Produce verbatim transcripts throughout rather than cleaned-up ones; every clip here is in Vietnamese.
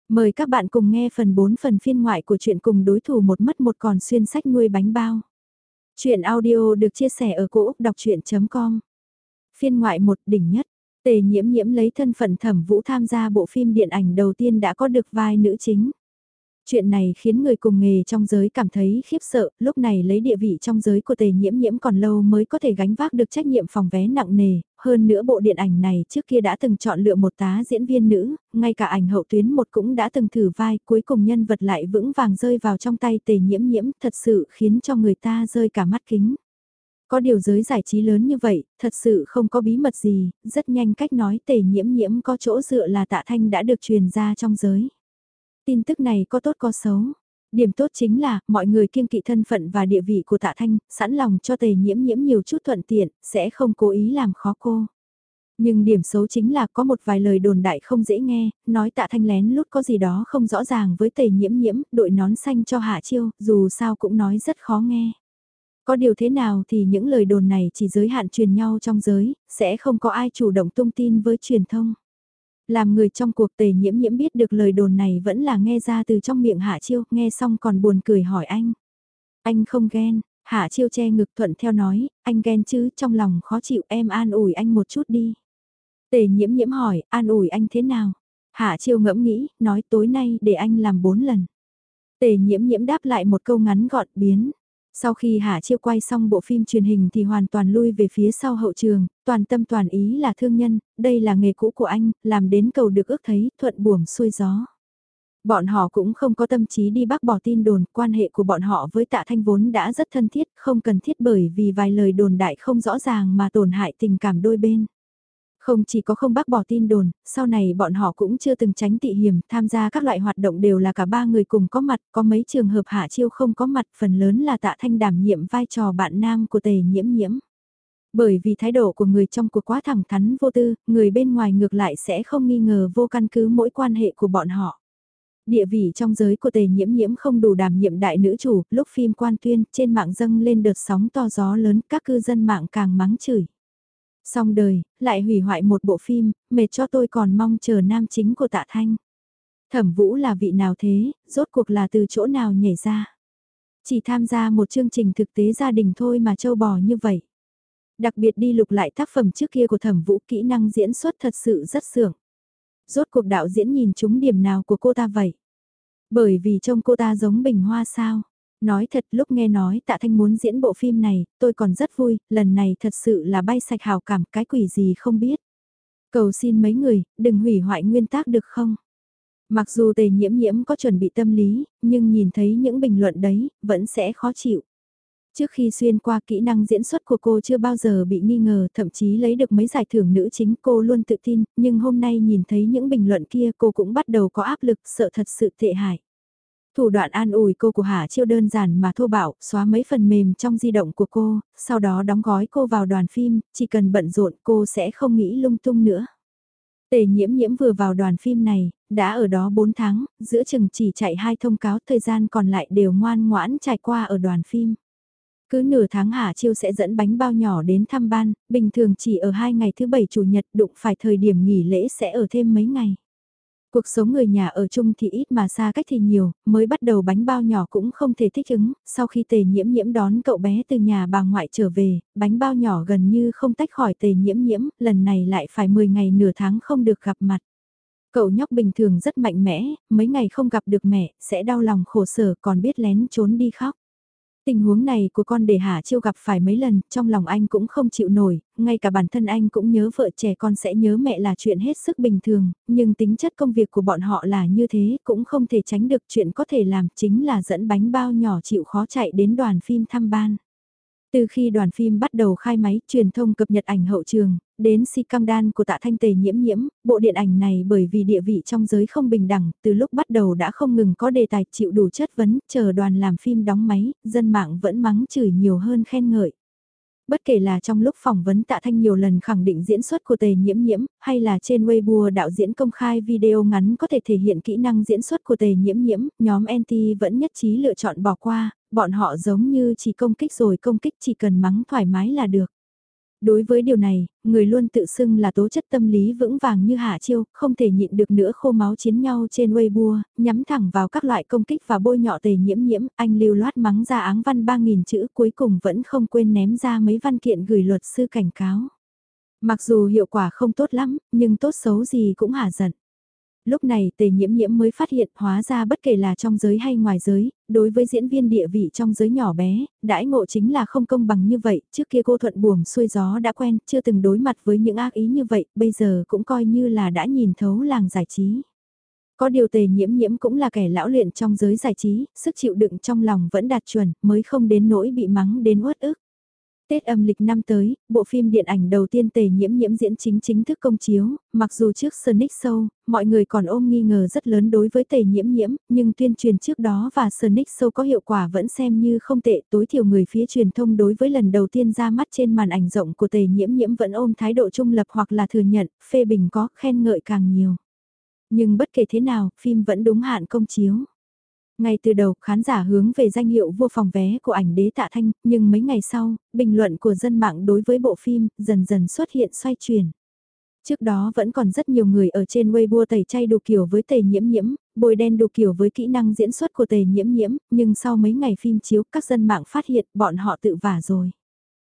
Mời các bạn cùng nghe phần bốn phần phiên ngoại của truyện Cùng đối thủ một mất một còn xuyên sách nuôi bánh bao. Chuyện audio được chia sẻ ở cỗ đọc chuyện chấm com. Phiên ngoại một đỉnh nhất, Tề Nhiễm Nhiễm lấy thân phận Thẩm Vũ tham gia bộ phim điện ảnh đầu tiên đã có được vai nữ chính. Chuyện này khiến người cùng nghề trong giới cảm thấy khiếp sợ, lúc này lấy địa vị trong giới của Tề Nhiễm Nhiễm còn lâu mới có thể gánh vác được trách nhiệm phòng vé nặng nề, hơn nữa bộ điện ảnh này trước kia đã từng chọn lựa một tá diễn viên nữ, ngay cả ảnh hậu tuyến một cũng đã từng thử vai, cuối cùng nhân vật lại vững vàng rơi vào trong tay Tề Nhiễm Nhiễm, thật sự khiến cho người ta rơi cả mắt kính. Có điều giới giải trí lớn như vậy, thật sự không có bí mật gì, rất nhanh cách nói Tề Nhiễm Nhiễm có chỗ dựa là Tạ Thanh đã được truyền ra trong giới. Tin tức này có tốt có xấu. Điểm tốt chính là, mọi người kiêng kỵ thân phận và địa vị của Tạ Thanh, sẵn lòng cho Tề Nhiễm Nhiễm nhiều chút thuận tiện, sẽ không cố ý làm khó cô. Nhưng điểm xấu chính là có một vài lời đồn đại không dễ nghe, nói Tạ Thanh lén lút có gì đó không rõ ràng với Tề Nhiễm Nhiễm, đội nón xanh cho Hạ Chiêu, dù sao cũng nói rất khó nghe. Có điều thế nào thì những lời đồn này chỉ giới hạn truyền nhau trong giới, sẽ không có ai chủ động tung tin với truyền thông. Làm người trong cuộc Tề Nhiễm Nhiễm biết được lời đồn này vẫn là nghe ra từ trong miệng Hạ Chiêu, nghe xong còn buồn cười hỏi anh. Anh không ghen, Hạ Chiêu che ngực thuận theo nói, anh ghen chứ, trong lòng khó chịu em an ủi anh một chút đi. Tề Nhiễm Nhiễm hỏi, an ủi anh thế nào? Hạ Chiêu ngẫm nghĩ, nói tối nay để anh làm bốn lần. Tề Nhiễm Nhiễm đáp lại một câu ngắn gọn biến. Sau khi Hạ Chiêu quay xong bộ phim truyền hình thì hoàn toàn lui về phía sau hậu trường, toàn tâm toàn ý là thương nhân, đây là nghề cũ của anh, làm đến cầu được ước thấy, thuận buồm xuôi gió. Bọn họ cũng không có tâm trí đi bác bỏ tin đồn, quan hệ của bọn họ với Tạ Thanh vốn đã rất thân thiết, không cần thiết bởi vì vài lời đồn đại không rõ ràng mà tổn hại tình cảm đôi bên. Không chỉ có không bác bỏ tin đồn, sau này bọn họ cũng chưa từng tránh tị hiểm, tham gia các loại hoạt động đều là cả ba người cùng có mặt, có mấy trường hợp Hạ Chiêu không có mặt, phần lớn là Tạ Thanh đảm nhiệm vai trò bạn nam của Tề Nhiễm Nhiễm. Bởi vì thái độ của người trong cuộc quá thẳng thắn vô tư, người bên ngoài ngược lại sẽ không nghi ngờ vô căn cứ mỗi quan hệ của bọn họ. Địa vị trong giới của Tề Nhiễm Nhiễm không đủ đảm nhiệm đại nữ chủ, lúc phim quan tuyên, trên mạng dâng lên đợt sóng to gió lớn, các cư dân mạng càng mắng chửi. Xong đời, lại hủy hoại một bộ phim, mệt cho tôi còn mong chờ nam chính của Tạ Thanh. Thẩm Vũ là vị nào thế, rốt cuộc là từ chỗ nào nhảy ra. Chỉ tham gia một chương trình thực tế gia đình thôi mà trâu bò như vậy. Đặc biệt đi lục lại tác phẩm trước kia của Thẩm Vũ, kỹ năng diễn xuất thật sự rất sưởng. Rốt cuộc đạo diễn nhìn trúng điểm nào của cô ta vậy? Bởi vì trông cô ta giống Bình Hoa sao? Nói thật, lúc nghe nói Tạ Thanh muốn diễn bộ phim này, tôi còn rất vui, lần này thật sự là bay sạch hào cảm, cái quỷ gì không biết. Cầu xin mấy người, đừng hủy hoại nguyên tác được không? Mặc dù Tề Nhiễm Nhiễm có chuẩn bị tâm lý, nhưng nhìn thấy những bình luận đấy, vẫn sẽ khó chịu. Trước khi xuyên qua, kỹ năng diễn xuất của cô chưa bao giờ bị nghi ngờ, thậm chí lấy được mấy giải thưởng nữ chính, cô luôn tự tin, nhưng hôm nay nhìn thấy những bình luận kia cô cũng bắt đầu có áp lực, sợ thật sự tệ hại. Thủ đoạn an ủi cô của Hạ Chiêu đơn giản mà thô bạo, xóa mấy phần mềm trong di động của cô, sau đó đóng gói cô vào đoàn phim, chỉ cần bận rộn cô sẽ không nghĩ lung tung nữa. Tề Nhiễm Nhiễm vừa vào đoàn phim này, đã ở đó bốn tháng, giữa chừng chỉ chạy hai thông cáo, thời gian còn lại đều ngoan ngoãn trải qua ở đoàn phim. Cứ nửa tháng Hạ Chiêu sẽ dẫn bánh bao nhỏ đến thăm ban, bình thường chỉ ở hai ngày thứ bảy chủ nhật, đụng phải thời điểm nghỉ lễ sẽ ở thêm mấy ngày. Cuộc sống người nhà ở chung thì ít mà xa cách thì nhiều, mới bắt đầu bánh bao nhỏ cũng không thể thích ứng, sau khi Tề Nhiễm Nhiễm đón cậu bé từ nhà bà ngoại trở về, bánh bao nhỏ gần như không tách khỏi Tề Nhiễm Nhiễm, lần này lại phải mười ngày nửa tháng không được gặp mặt. Cậu nhóc bình thường rất mạnh mẽ, mấy ngày không gặp được mẹ, sẽ đau lòng khổ sở còn biết lén trốn đi khóc. Tình huống này của con để Hạ Chiêu gặp phải mấy lần, trong lòng anh cũng không chịu nổi, ngay cả bản thân anh cũng nhớ vợ trẻ con sẽ nhớ mẹ là chuyện hết sức bình thường, nhưng tính chất công việc của bọn họ là như thế, cũng không thể tránh được, chuyện có thể làm chính là dẫn bánh bao nhỏ chịu khó chạy đến đoàn phim thăm ban. Từ khi đoàn phim bắt đầu khai máy, truyền thông cập nhật ảnh hậu trường, đến si căng đan của Tạ Thanh Tề Nhiễm Nhiễm, bộ điện ảnh này bởi vì địa vị trong giới không bình đẳng, từ lúc bắt đầu đã không ngừng có đề tài chịu đủ chất vấn, chờ đoàn làm phim đóng máy, dân mạng vẫn mắng chửi nhiều hơn khen ngợi. Bất kể là trong lúc phỏng vấn Tạ Thanh nhiều lần khẳng định diễn xuất của Tề Nhiễm Nhiễm, hay là trên Weibo đạo diễn công khai video ngắn có thể thể hiện kỹ năng diễn xuất của Tề Nhiễm Nhiễm, nhóm anti vẫn nhất trí lựa chọn bỏ qua, bọn họ giống như chỉ công kích rồi công kích, chỉ cần mắng thoải mái là được. Đối với điều này, người luôn tự xưng là tố chất tâm lý vững vàng như Hạ Chiêu, không thể nhịn được nữa khô máu chiến nhau trên Weibo, nhắm thẳng vào các loại công kích và bôi nhọ Tề Nhiễm Nhiễm, anh lưu loát mắng ra áng văn ba nghìn chữ cuối cùng vẫn không quên ném ra mấy văn kiện gửi luật sư cảnh cáo. Mặc dù hiệu quả không tốt lắm, nhưng tốt xấu gì cũng hả giận. Lúc này Tề Nhiễm Nhiễm mới phát hiện hóa ra bất kể là trong giới hay ngoài giới, đối với diễn viên địa vị trong giới nhỏ bé, đãi ngộ chính là không công bằng như vậy, trước kia cô thuận buồm xuôi gió đã quen, chưa từng đối mặt với những ác ý như vậy, bây giờ cũng coi như là đã nhìn thấu làng giải trí. Có điều Tề Nhiễm Nhiễm cũng là kẻ lão luyện trong giới giải trí, sức chịu đựng trong lòng vẫn đạt chuẩn, mới không đến nỗi bị mắng đến uất ức. Tết âm lịch năm tới, bộ phim điện ảnh đầu tiên Tề Nhiễm Nhiễm diễn chính chính thức công chiếu, mặc dù trước Sonic Show, mọi người còn ôm nghi ngờ rất lớn đối với Tề Nhiễm Nhiễm, nhưng tuyên truyền trước đó và Sonic Show có hiệu quả vẫn xem như không tệ, tối thiểu người phía truyền thông đối với lần đầu tiên ra mắt trên màn ảnh rộng của Tề Nhiễm Nhiễm vẫn ôm thái độ trung lập hoặc là thừa nhận, phê bình có, khen ngợi càng nhiều. Nhưng bất kể thế nào, phim vẫn đúng hạn công chiếu. Ngay từ đầu, khán giả hướng về danh hiệu vua phòng vé của ảnh đế Tạ Thanh, nhưng mấy ngày sau, bình luận của dân mạng đối với bộ phim dần dần xuất hiện xoay chuyển. Trước đó vẫn còn rất nhiều người ở trên Weibo tẩy chay đủ kiểu với Tề Nhiễm Nhiễm, bôi đen đủ kiểu với kỹ năng diễn xuất của Tề Nhiễm Nhiễm, nhưng sau mấy ngày phim chiếu, các dân mạng phát hiện bọn họ tự vả rồi.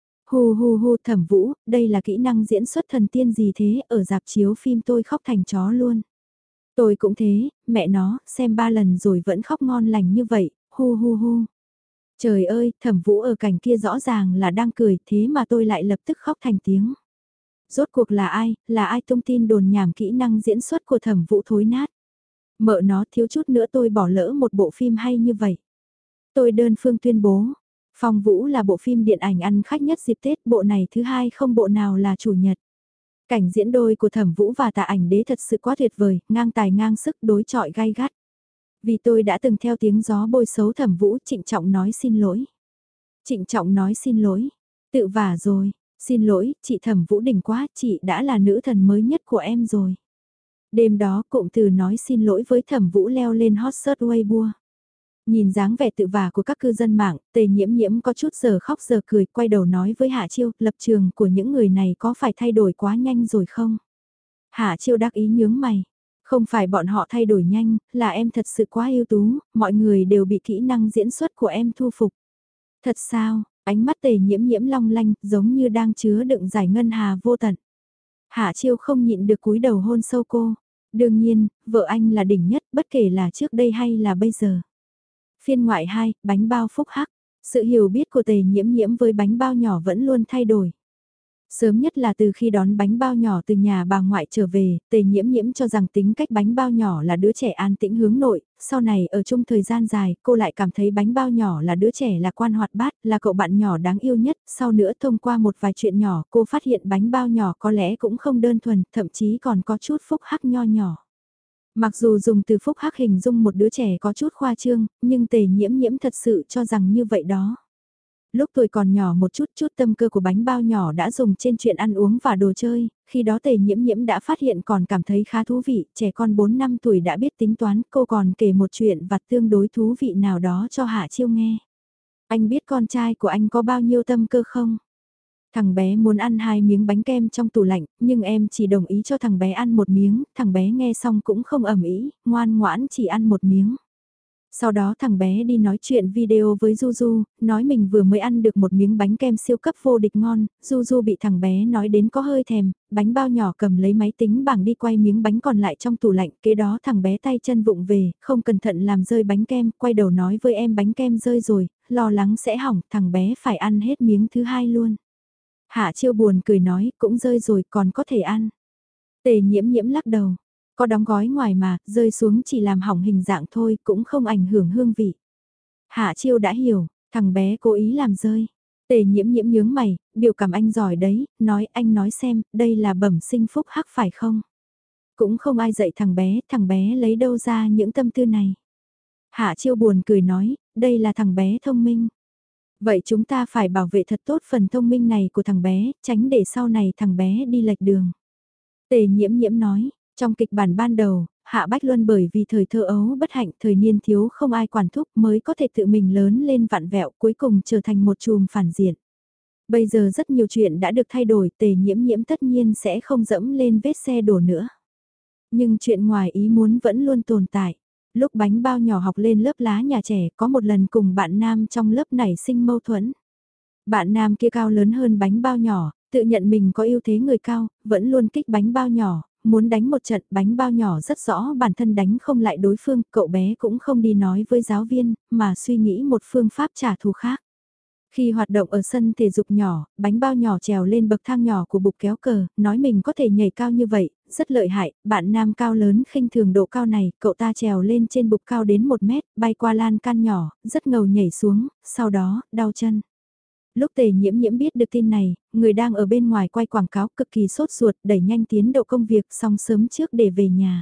Hu hu hu Thẩm Vũ, đây là kỹ năng diễn xuất thần tiên gì thế, ở dạp chiếu phim tôi khóc thành chó luôn. Tôi cũng thế, mẹ nó, xem ba lần rồi vẫn khóc ngon lành như vậy, hu hu hu. Trời ơi, Thẩm Vũ ở cảnh kia rõ ràng là đang cười, thế mà tôi lại lập tức khóc thành tiếng. Rốt cuộc là ai, là ai tung tin đồn nhảm kỹ năng diễn xuất của Thẩm Vũ thối nát. Mợ nó thiếu chút nữa tôi bỏ lỡ một bộ phim hay như vậy. Tôi đơn phương tuyên bố, Phong Vũ là bộ phim điện ảnh ăn khách nhất dịp Tết, bộ này thứ hai không bộ nào là chủ nhật. Cảnh diễn đôi của Thẩm Vũ và Tạ Ảnh Đế thật sự quá tuyệt vời, ngang tài ngang sức đối chọi gay gắt. Vì tôi đã từng theo tiếng gió bôi xấu Thẩm Vũ, trịnh trọng nói xin lỗi. Trịnh trọng nói xin lỗi. Tự vả rồi, xin lỗi, chị Thẩm Vũ đỉnh quá, chị đã là nữ thần mới nhất của em rồi. Đêm đó cụm từ nói xin lỗi với Thẩm Vũ leo lên hot search Weibo. Nhìn dáng vẻ tự vả của các cư dân mạng, Tề Nhiễm Nhiễm có chút giờ khóc giờ cười, quay đầu nói với Hạ Chiêu, lập trường của những người này có phải thay đổi quá nhanh rồi không? Hạ Chiêu đắc ý nhướng mày, không phải bọn họ thay đổi nhanh, là em thật sự quá ưu tú, mọi người đều bị kỹ năng diễn xuất của em thu phục. Thật sao, ánh mắt Tề Nhiễm Nhiễm long lanh, giống như đang chứa đựng giải ngân hà vô tận. Hạ Chiêu không nhịn được cúi đầu hôn sâu cô. Đương nhiên, vợ anh là đỉnh nhất, bất kể là trước đây hay là bây giờ. Phiên ngoại hai, bánh bao phúc hắc. Sự hiểu biết của Tề Nhiễm Nhiễm với bánh bao nhỏ vẫn luôn thay đổi. Sớm nhất là từ khi đón bánh bao nhỏ từ nhà bà ngoại trở về, Tề Nhiễm Nhiễm cho rằng tính cách bánh bao nhỏ là đứa trẻ an tĩnh hướng nội, sau này ở chung thời gian dài, cô lại cảm thấy bánh bao nhỏ là đứa trẻ lạc quan hoạt bát, là cậu bạn nhỏ đáng yêu nhất, sau nữa thông qua một vài chuyện nhỏ, cô phát hiện bánh bao nhỏ có lẽ cũng không đơn thuần, thậm chí còn có chút phúc hắc nho nhỏ. Mặc dù dùng từ phúc hắc hình dung một đứa trẻ có chút khoa trương, nhưng Tề Nhiễm Nhiễm thật sự cho rằng như vậy đó. Lúc tuổi còn nhỏ một chút chút tâm cơ của bánh bao nhỏ đã dùng trên chuyện ăn uống và đồ chơi, khi đó Tề Nhiễm Nhiễm đã phát hiện còn cảm thấy khá thú vị, trẻ con bốn năm tuổi đã biết tính toán, cô còn kể một chuyện vặt tương đối thú vị nào đó cho Hạ Chiêu nghe. Anh biết con trai của anh có bao nhiêu tâm cơ không? Thằng bé muốn ăn hai miếng bánh kem trong tủ lạnh, nhưng em chỉ đồng ý cho thằng bé ăn một miếng, thằng bé nghe xong cũng không ầm ĩ, ngoan ngoãn chỉ ăn một miếng. Sau đó thằng bé đi nói chuyện video với Juju, nói mình vừa mới ăn được một miếng bánh kem siêu cấp vô địch ngon, Juju bị thằng bé nói đến có hơi thèm, bánh bao nhỏ cầm lấy máy tính bảng đi quay miếng bánh còn lại trong tủ lạnh, kế đó thằng bé tay chân vụng về, không cẩn thận làm rơi bánh kem, quay đầu nói với em bánh kem rơi rồi, lo lắng sẽ hỏng, thằng bé phải ăn hết miếng thứ hai luôn. Hạ Chiêu buồn cười nói, cũng rơi rồi còn có thể ăn. Tề Nhiễm Nhiễm lắc đầu. Có đóng gói ngoài mà, rơi xuống chỉ làm hỏng hình dạng thôi, cũng không ảnh hưởng hương vị. Hạ Chiêu đã hiểu, thằng bé cố ý làm rơi. Tề Nhiễm Nhiễm nhướng mày, biểu cảm anh giỏi đấy, nói anh nói xem, đây là bẩm sinh phúc hắc phải không? Cũng không ai dạy thằng bé, thằng bé lấy đâu ra những tâm tư này. Hạ Chiêu buồn cười nói, đây là thằng bé thông minh. Vậy chúng ta phải bảo vệ thật tốt phần thông minh này của thằng bé, tránh để sau này thằng bé đi lệch đường. Tề Nhiễm Nhiễm nói, trong kịch bản ban đầu, Hạ Bách Luân bởi vì thời thơ ấu bất hạnh thời niên thiếu không ai quản thúc mới có thể tự mình lớn lên vặn vẹo cuối cùng trở thành một chùm phản diện. Bây giờ rất nhiều chuyện đã được thay đổi, Tề Nhiễm Nhiễm tất nhiên sẽ không dẫm lên vết xe đổ nữa. Nhưng chuyện ngoài ý muốn vẫn luôn tồn tại. Lúc bánh bao nhỏ học lên lớp lá nhà trẻ, có một lần cùng bạn nam trong lớp nảy sinh mâu thuẫn. Bạn nam kia cao lớn hơn bánh bao nhỏ, tự nhận mình có ưu thế người cao, vẫn luôn kích bánh bao nhỏ, muốn đánh một trận. Bánh bao nhỏ rất rõ bản thân đánh không lại đối phương, cậu bé cũng không đi nói với giáo viên, mà suy nghĩ một phương pháp trả thù khác. Khi hoạt động ở sân thể dục nhỏ, bánh bao nhỏ trèo lên bậc thang nhỏ của bục kéo cờ, nói mình có thể nhảy cao như vậy, rất lợi hại. Bạn nam cao lớn khinh thường độ cao này, cậu ta trèo lên trên bục cao đến một mét, bay qua lan can nhỏ, rất ngầu nhảy xuống, sau đó, đau chân. Lúc Tề Nhiễm Nhiễm biết được tin này, người đang ở bên ngoài quay quảng cáo cực kỳ sốt ruột, đẩy nhanh tiến độ công việc xong sớm trước để về nhà.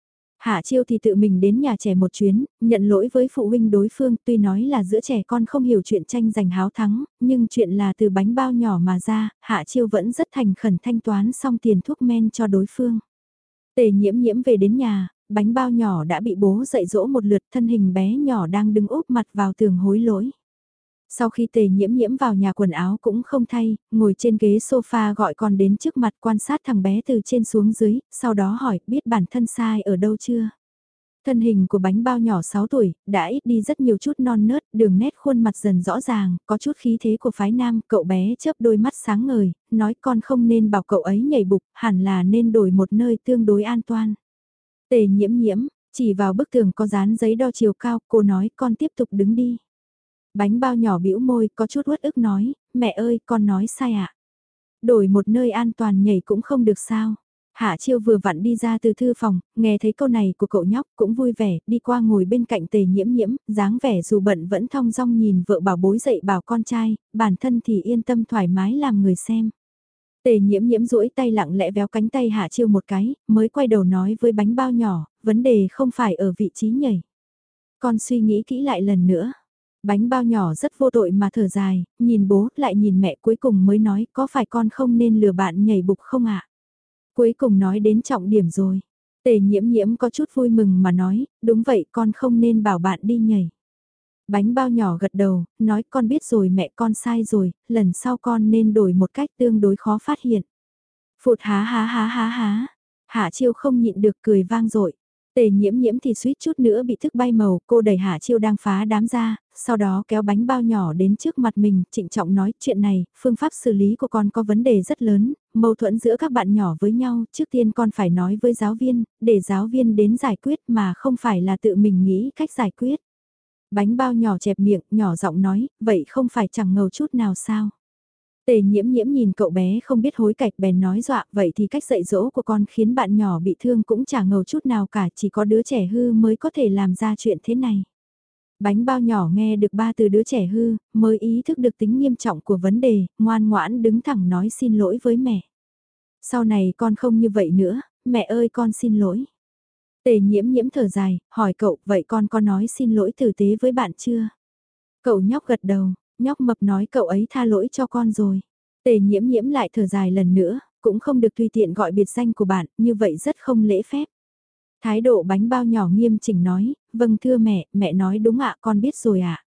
Hạ Chiêu thì tự mình đến nhà trẻ một chuyến, nhận lỗi với phụ huynh đối phương, tuy nói là giữa trẻ con không hiểu chuyện tranh giành háo thắng, nhưng chuyện là từ bánh bao nhỏ mà ra, Hạ Chiêu vẫn rất thành khẩn thanh toán xong tiền thuốc men cho đối phương. Tề Nhiễm Nhiễm về đến nhà, bánh bao nhỏ đã bị bố dạy dỗ một lượt, thân hình bé nhỏ đang đứng úp mặt vào tường hối lỗi. Sau khi Tề Nhiễm Nhiễm vào nhà quần áo cũng không thay, ngồi trên ghế sofa gọi con đến trước mặt quan sát thằng bé từ trên xuống dưới, sau đó hỏi biết bản thân sai ở đâu chưa. Thân hình của bánh bao nhỏ sáu tuổi, đã ít đi rất nhiều chút non nớt, đường nét khuôn mặt dần rõ ràng, có chút khí thế của phái nam, cậu bé chớp đôi mắt sáng ngời, nói con không nên bảo cậu ấy nhảy bục, hẳn là nên đổi một nơi tương đối an toàn. Tề Nhiễm Nhiễm, chỉ vào bức tường có dán giấy đo chiều cao, cô nói con tiếp tục đứng đi. Bánh bao nhỏ bĩu môi, có chút uất ức nói, mẹ ơi, con nói sai ạ. Đổi một nơi an toàn nhảy cũng không được sao. Hạ Chiêu vừa vặn đi ra từ thư phòng, nghe thấy câu này của cậu nhóc cũng vui vẻ, đi qua ngồi bên cạnh Tề Nhiễm Nhiễm, dáng vẻ dù bận vẫn thong dong nhìn vợ bảo bối dậy bảo con trai, bản thân thì yên tâm thoải mái làm người xem. Tề Nhiễm Nhiễm duỗi tay lặng lẽ véo cánh tay Hạ Chiêu một cái, mới quay đầu nói với bánh bao nhỏ, vấn đề không phải ở vị trí nhảy. Con suy nghĩ kỹ lại lần nữa. Bánh bao nhỏ rất vô tội mà thở dài, nhìn bố lại nhìn mẹ cuối cùng mới nói có phải con không nên lừa bạn nhảy bục không ạ? Cuối cùng nói đến trọng điểm rồi. Tề Nhiễm Nhiễm có chút vui mừng mà nói, đúng vậy con không nên bảo bạn đi nhảy. Bánh bao nhỏ gật đầu, nói con biết rồi mẹ con sai rồi, lần sau con nên đổi một cách tương đối khó phát hiện. Phụt há há há há há, Hạ Chiêu không nhịn được cười vang dội. Tề Nhiễm Nhiễm thì suýt chút nữa bị thức bay màu, cô đẩy Hạ Chiêu đang phá đám ra, sau đó kéo bánh bao nhỏ đến trước mặt mình, trịnh trọng nói chuyện này, phương pháp xử lý của con có vấn đề rất lớn, mâu thuẫn giữa các bạn nhỏ với nhau, trước tiên con phải nói với giáo viên, để giáo viên đến giải quyết mà không phải là tự mình nghĩ cách giải quyết. Bánh bao nhỏ chẹp miệng, nhỏ giọng nói, vậy không phải chẳng ngầu chút nào sao? Tề Nhiễm Nhiễm nhìn cậu bé không biết hối cải bèn nói dọa, vậy thì cách dạy dỗ của con khiến bạn nhỏ bị thương cũng chả ngầu chút nào cả, chỉ có đứa trẻ hư mới có thể làm ra chuyện thế này. Bánh bao nhỏ nghe được ba từ đứa trẻ hư, mới ý thức được tính nghiêm trọng của vấn đề, ngoan ngoãn đứng thẳng nói xin lỗi với mẹ. Sau này con không như vậy nữa, mẹ ơi con xin lỗi. Tề Nhiễm Nhiễm thở dài, hỏi cậu, vậy con có nói xin lỗi tử tế với bạn chưa? Cậu nhóc gật đầu, nhóc mập nói cậu ấy tha lỗi cho con rồi. Tề Nhiễm Nhiễm lại thở dài lần nữa, cũng không được tùy tiện gọi biệt danh của bạn, như vậy rất không lễ phép. Thái độ bánh bao nhỏ nghiêm chỉnh nói, vâng thưa mẹ, mẹ nói đúng ạ, con biết rồi ạ.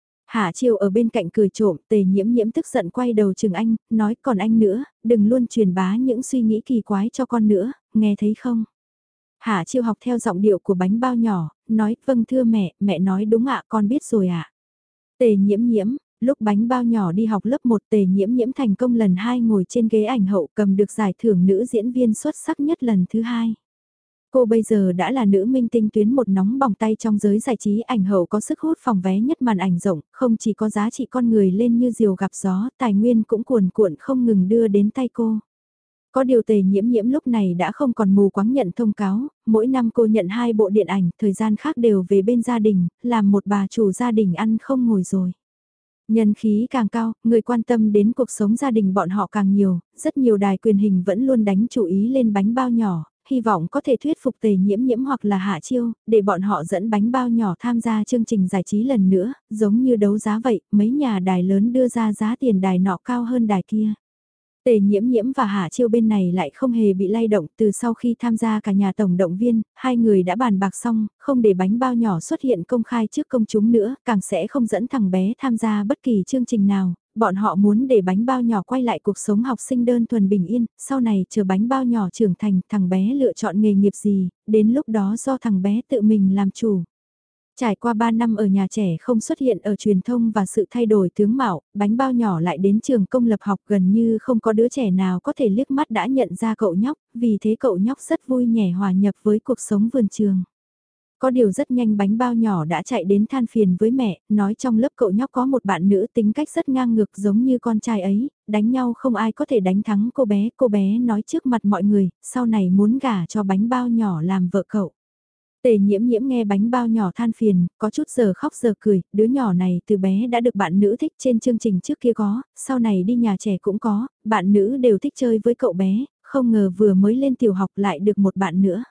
Hạ Chiêu ở bên cạnh cười trộm, Tề Nhiễm Nhiễm tức giận quay đầu chừng anh, nói còn anh nữa, đừng luôn truyền bá những suy nghĩ kỳ quái cho con nữa, nghe thấy không? Hạ Chiêu học theo giọng điệu của bánh bao nhỏ, nói vâng thưa mẹ, mẹ nói đúng ạ, con biết rồi ạ. Tề Nhiễm Nhiễm, lúc bánh bao nhỏ đi học lớp một Tề Nhiễm Nhiễm thành công lần hai ngồi trên ghế ảnh hậu cầm được giải thưởng nữ diễn viên xuất sắc nhất lần thứ hai. Cô bây giờ đã là nữ minh tinh tuyến một nóng bỏng tay trong giới giải trí, ảnh hậu có sức hút phòng vé nhất màn ảnh rộng, không chỉ có giá trị con người lên như diều gặp gió, tài nguyên cũng cuồn cuộn không ngừng đưa đến tay cô. Có điều Tề Nhiễm Nhiễm lúc này đã không còn mù quáng nhận thông cáo, mỗi năm cô nhận hai bộ điện ảnh, thời gian khác đều về bên gia đình, làm một bà chủ gia đình ăn không ngồi rồi. Nhân khí càng cao, người quan tâm đến cuộc sống gia đình bọn họ càng nhiều, rất nhiều đài truyền hình vẫn luôn đánh chủ ý lên bánh bao nhỏ, hy vọng có thể thuyết phục Tề Nhiễm Nhiễm hoặc là Hạ Chiêu, để bọn họ dẫn bánh bao nhỏ tham gia chương trình giải trí lần nữa, giống như đấu giá vậy, mấy nhà đài lớn đưa ra giá tiền đài nọ cao hơn đài kia. Tề Nhiễm Nhiễm và Hạ Chiêu bên này lại không hề bị lay động, từ sau khi tham gia cả nhà tổng động viên, hai người đã bàn bạc xong, không để bánh bao nhỏ xuất hiện công khai trước công chúng nữa, càng sẽ không dẫn thằng bé tham gia bất kỳ chương trình nào, bọn họ muốn để bánh bao nhỏ quay lại cuộc sống học sinh đơn thuần bình yên, sau này chờ bánh bao nhỏ trưởng thành, thằng bé lựa chọn nghề nghiệp gì, đến lúc đó do thằng bé tự mình làm chủ. Trải qua ba năm ở nhà trẻ không xuất hiện ở truyền thông và sự thay đổi tướng mạo, bánh bao nhỏ lại đến trường công lập học gần như không có đứa trẻ nào có thể liếc mắt đã nhận ra cậu nhóc, vì thế cậu nhóc rất vui nhẻ hòa nhập với cuộc sống vườn trường. Có điều rất nhanh bánh bao nhỏ đã chạy đến than phiền với mẹ, nói trong lớp cậu nhóc có một bạn nữ tính cách rất ngang ngược giống như con trai ấy, đánh nhau không ai có thể đánh thắng cô bé, cô bé nói trước mặt mọi người, sau này muốn gả cho bánh bao nhỏ làm vợ cậu. Tề nhiễm nhiễm nghe bánh bao nhỏ than phiền, có chút giờ khóc giờ cười, đứa nhỏ này từ bé đã được bạn nữ thích trên chương trình trước kia có, sau này đi nhà trẻ cũng có, bạn nữ đều thích chơi với cậu bé, không ngờ vừa mới lên tiểu học lại được một bạn nữa.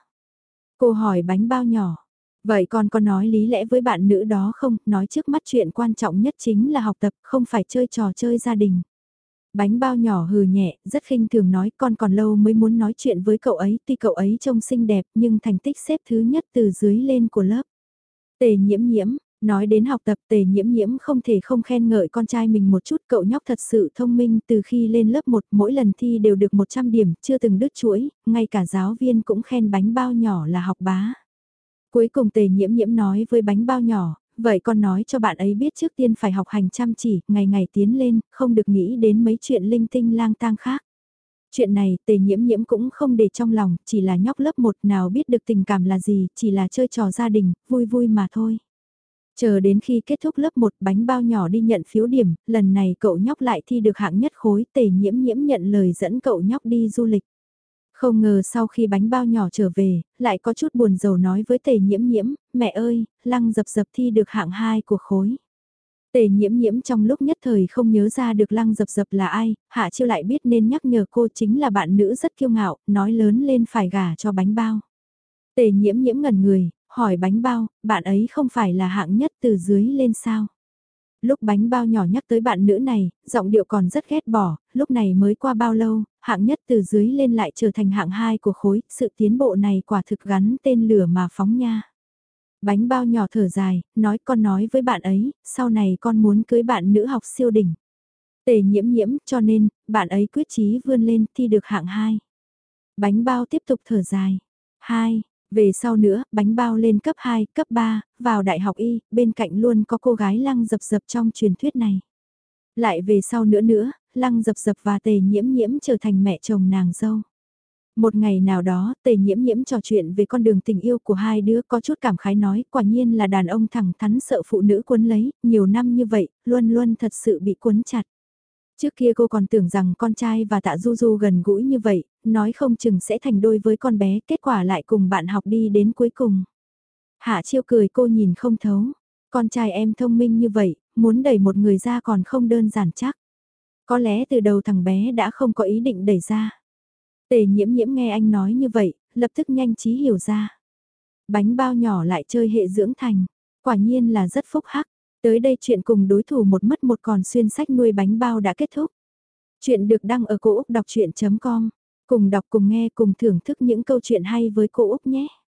Cô hỏi bánh bao nhỏ, vậy con có nói lý lẽ với bạn nữ đó không, nói trước mắt chuyện quan trọng nhất chính là học tập, không phải chơi trò chơi gia đình. Bánh bao nhỏ hừ nhẹ, rất khinh thường nói con còn lâu mới muốn nói chuyện với cậu ấy, tuy cậu ấy trông xinh đẹp nhưng thành tích xếp thứ nhất từ dưới lên của lớp. Tề nhiễm nhiễm, nói đến học tập tề nhiễm nhiễm không thể không khen ngợi con trai mình một chút, cậu nhóc thật sự thông minh, từ khi lên lớp một mỗi lần thi đều được một trăm điểm, chưa từng đứt chuỗi, ngay cả giáo viên cũng khen bánh bao nhỏ là học bá. Cuối cùng tề nhiễm nhiễm nói với bánh bao nhỏ, vậy con nói cho bạn ấy biết trước tiên phải học hành chăm chỉ, ngày ngày tiến lên, không được nghĩ đến mấy chuyện linh tinh lang tang khác. Chuyện này tề nhiễm nhiễm cũng không để trong lòng, chỉ là nhóc lớp một nào biết được tình cảm là gì, chỉ là chơi trò gia đình, vui vui mà thôi. Chờ đến khi kết thúc lớp một bánh bao nhỏ đi nhận phiếu điểm, lần này cậu nhóc lại thi được hạng nhất khối, tề nhiễm nhiễm nhận lời dẫn cậu nhóc đi du lịch. Không ngờ sau khi bánh bao nhỏ trở về, lại có chút buồn rầu nói với tề nhiễm nhiễm, mẹ ơi, lăng dập dập thi được hạng hai của khối. Tề nhiễm nhiễm trong lúc nhất thời không nhớ ra được lăng dập dập là ai, Hạ Chiêu lại biết nên nhắc nhở cô chính là bạn nữ rất kiêu ngạo, nói lớn lên phải gả cho bánh bao. Tề nhiễm nhiễm ngẩn người, hỏi bánh bao, bạn ấy không phải là hạng nhất từ dưới lên sao? Lúc bánh bao nhỏ nhắc tới bạn nữ này, giọng điệu còn rất ghét bỏ, lúc này mới qua bao lâu, hạng nhất từ dưới lên lại trở thành hạng hai của khối, sự tiến bộ này quả thực gắn tên lửa mà phóng nha. Bánh bao nhỏ thở dài, nói con nói với bạn ấy, sau này con muốn cưới bạn nữ học siêu đỉnh. Tề nhiễm nhiễm, cho nên, bạn ấy quyết chí vươn lên thi được hạng hai. Bánh bao tiếp tục thở dài. hai. Về sau nữa, bánh bao lên cấp hai, cấp ba, vào đại học y, bên cạnh luôn có cô gái lăng dập dập trong truyền thuyết này. Lại về sau nữa nữa, lăng dập dập và tề nhiễm nhiễm trở thành mẹ chồng nàng dâu. Một ngày nào đó, tề nhiễm nhiễm trò chuyện về con đường tình yêu của hai đứa có chút cảm khái nói, quả nhiên là đàn ông thẳng thắn sợ phụ nữ cuốn lấy, nhiều năm như vậy, luôn luôn thật sự bị cuốn chặt. Trước kia cô còn tưởng rằng con trai và Tạ Du Du gần gũi như vậy, nói không chừng sẽ thành đôi với con bé, kết quả lại cùng bạn học đi đến cuối cùng. Hạ Chiêu cười cô nhìn không thấu, con trai em thông minh như vậy, muốn đẩy một người ra còn không đơn giản chắc. Có lẽ từ đầu thằng bé đã không có ý định đẩy ra. Tề nhiễm nhiễm nghe anh nói như vậy, lập tức nhanh trí hiểu ra. Bánh bao nhỏ lại chơi hệ dưỡng thành, quả nhiên là rất phúc hắc. Tới đây chuyện cùng đối thủ một mất một còn xuyên sách nuôi bánh bao đã kết thúc. Chuyện được đăng ở cô úc đọc chuyện chấm com. Cùng đọc cùng nghe cùng thưởng thức những câu chuyện hay với cô Úc nhé.